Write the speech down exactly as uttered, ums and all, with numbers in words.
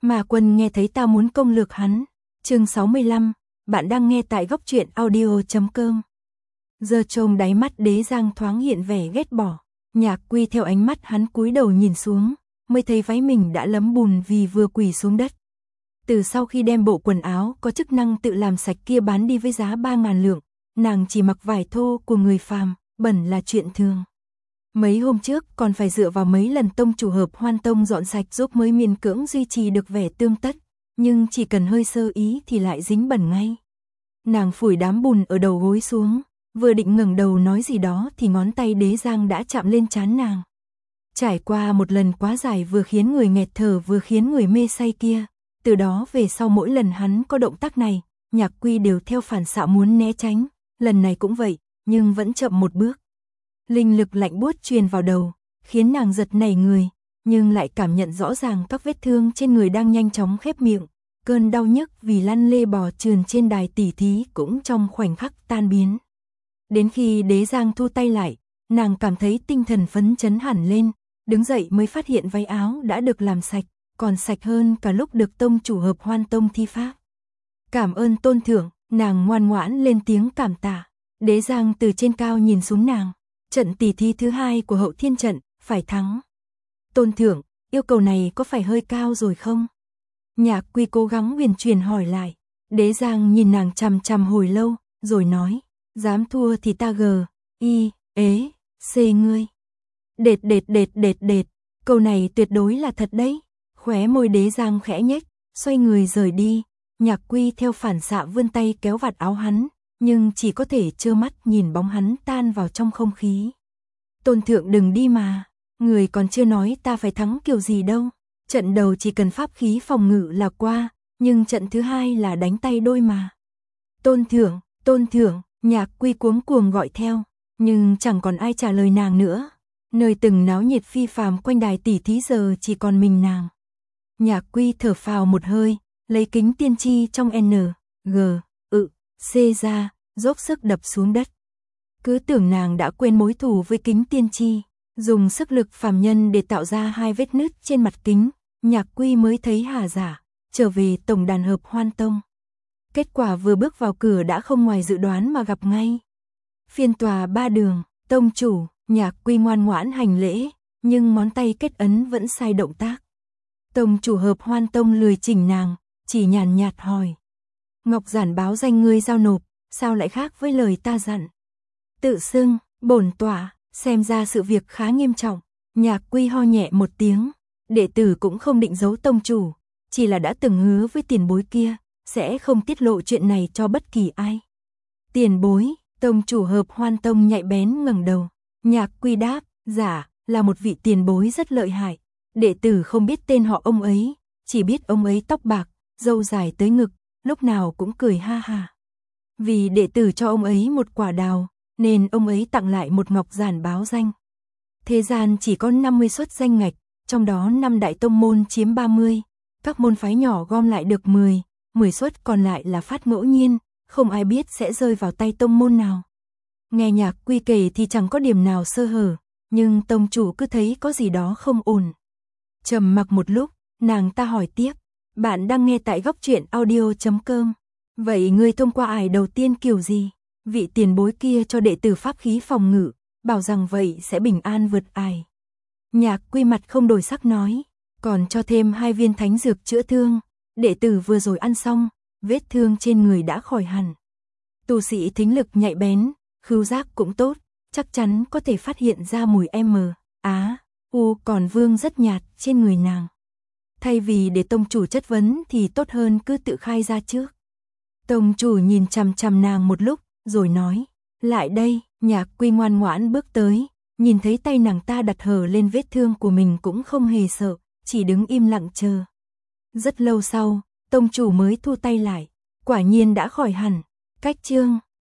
Mà Quân nghe thấy ta muốn công lược hắn. Chương sáu mươi lăm, bạn đang nghe tại góc truyện audio chấm com. Giờ trông đáy mắt Đế Giang thoáng hiện vẻ ghét bỏ. Nhạc Quy theo ánh mắt hắn cúi đầu nhìn xuống, mới thấy váy mình đã lấm bùn vì vừa quỳ xuống đất. Từ sau khi đem bộ quần áo có chức năng tự làm sạch kia bán đi với giá ba ngàn lượng, nàng chỉ mặc vải thô của người phàm, bẩn là chuyện thường. Mấy hôm trước còn phải dựa vào mấy lần tông chủ hợp Hoan Tông dọn sạch giúp mới miễn cưỡng duy trì được vẻ tươm tất, nhưng chỉ cần hơi sơ ý thì lại dính bẩn ngay. Nàng phủi đám bùn ở đầu gối xuống, vừa định ngẩng đầu nói gì đó thì ngón tay Đế Giang đã chạm lên trán nàng. Trải qua một lần quá dài vừa khiến người nghẹt thở vừa khiến người mê say kia, từ đó về sau mỗi lần hắn có động tác này, Nhạc Quy đều theo phản xạ muốn né tránh, lần này cũng vậy, nhưng vẫn chậm một bước. Linh lực lạnh buốt truyền vào đầu, khiến nàng giật nảy người, nhưng lại cảm nhận rõ ràng các vết thương trên người đang nhanh chóng khép miệng, cơn đau nhức vì lăn lê bò trườn trên đài tỉ thí cũng trong khoảnh khắc tan biến. Đến khi Đế Giang thu tay lại, nàng cảm thấy tinh thần phấn chấn hẳn lên, đứng dậy mới phát hiện váy áo đã được làm sạch, còn sạch hơn cả lúc được tông chủ hợp Hoan Tông thi pháp. Cảm ơn tôn thượng, nàng ngoan ngoãn lên tiếng cảm tạ. Đế Giang từ trên cao nhìn xuống nàng, trận tỷ thí thứ hai của Hậu Thiên trận, phải thắng. Tôn thượng, yêu cầu này có phải hơi cao rồi không? Nhạc Quy cố gắng huyền truyền hỏi lại. Đế Giang nhìn nàng chằm chằm hồi lâu, rồi nói, dám thua thì ta gờ, y, ế, xê ngươi. Đệt đệt đệt đệt đệt, câu này tuyệt đối là thật đấy. Khóe môi Đế Giang khẽ nhếch, xoay người rời đi. Nhạc Quy theo phản xạ vươn tay kéo vạt áo hắn, nhưng chỉ có thể trơ mắt nhìn bóng hắn tan vào trong không khí. Tôn thượng đừng đi mà, người còn chưa nói ta phải thắng kiểu gì đâu. Trận đầu chỉ cần pháp khí phòng ngự là qua, nhưng trận thứ hai là đánh tay đôi mà. Tôn thượng, tôn thượng, Nhạc Quy cuống cuồng gọi theo, nhưng chẳng còn ai trả lời nàng nữa. Nơi từng náo nhiệt phi phàm quanh đài tỉ thí giờ chỉ còn mình nàng. Nhạc Quy thở phào một hơi, lấy kính tiên tri trong N, G, ự, C ra, dốc sức đập xuống đất. Cứ tưởng nàng đã quên mối thù với kính tiên tri, dùng sức lực phàm nhân để tạo ra hai vết nứt trên mặt kính, Nhạc Quy mới thấy hà giả, trở về tổng đàn hợp Hoan Tông. Kết quả vừa bước vào cửa đã không ngoài dự đoán mà gặp ngay. Phiên tòa ba đường, tông chủ, Nhạc Quy ngoan ngoãn hành lễ, nhưng ngón tay kết ấn vẫn sai động tác. Tông chủ hợp Hoan Tông lười chỉnh nàng, chỉ nhàn nhạt hỏi. Ngọc giản báo danh ngươi giao nộp, sao lại khác với lời ta dặn? Tự xưng, bổn tọa, xem ra sự việc khá nghiêm trọng. Nhạc Quy ho nhẹ một tiếng, đệ tử cũng không định giấu tông chủ, chỉ là đã từng hứa với tiền bối kia, sẽ không tiết lộ chuyện này cho bất kỳ ai. Tiền bối, tông chủ hợp Hoan Tông nhạy bén ngẩng đầu. Nhạc Quy đáp, dạ, là một vị tiền bối rất lợi hại. Đệ tử không biết tên họ ông ấy, chỉ biết ông ấy tóc bạc, râu dài tới ngực, lúc nào cũng cười ha ha. Vì đệ tử cho ông ấy một quả đào, nên ông ấy tặng lại một ngọc giản báo danh. Thế gian chỉ có năm mươi suất danh ngạch, trong đó năm đại tông môn chiếm ba mươi, các môn phái nhỏ gom lại được mười, mười suất còn lại là phát ngẫu nhiên, không ai biết sẽ rơi vào tay tông môn nào. Nghe Nhạc Quy kể thì chẳng có điểm nào sơ hở, nhưng tông chủ cứ thấy có gì đó không ổn. Trầm mặc một lúc, nàng ta hỏi tiếp, bạn đang nghe tại góc truyện audio chấm com. Vậy ngươi thông qua ải đầu tiên kiểu gì? Vị tiền bối kia cho đệ tử pháp khí phòng ngự, bảo rằng vậy sẽ bình an vượt ải. Nhạc Quy mặt không đổi sắc nói, còn cho thêm hai viên thánh dược chữa thương, đệ tử vừa rồi ăn xong, vết thương trên người đã khỏi hẳn. Tu sĩ thính lực nhạy bén, khứu giác cũng tốt, chắc chắn có thể phát hiện ra mùi M, Á, U còn vương rất nhạt trên người nàng. Thay vì để tông chủ chất vấn thì tốt hơn cứ tự khai ra trước. Tông chủ nhìn chằm chằm nàng một lúc, rồi nói, lại đây. Nhạc Quy ngoan ngoãn bước tới, nhìn thấy tay nàng ta đặt hờ lên vết thương của mình cũng không hề sợ, chỉ đứng im lặng chờ. Rất lâu sau, tông chủ mới thu tay lại, quả nhiên đã khỏi hẳn. Cách chương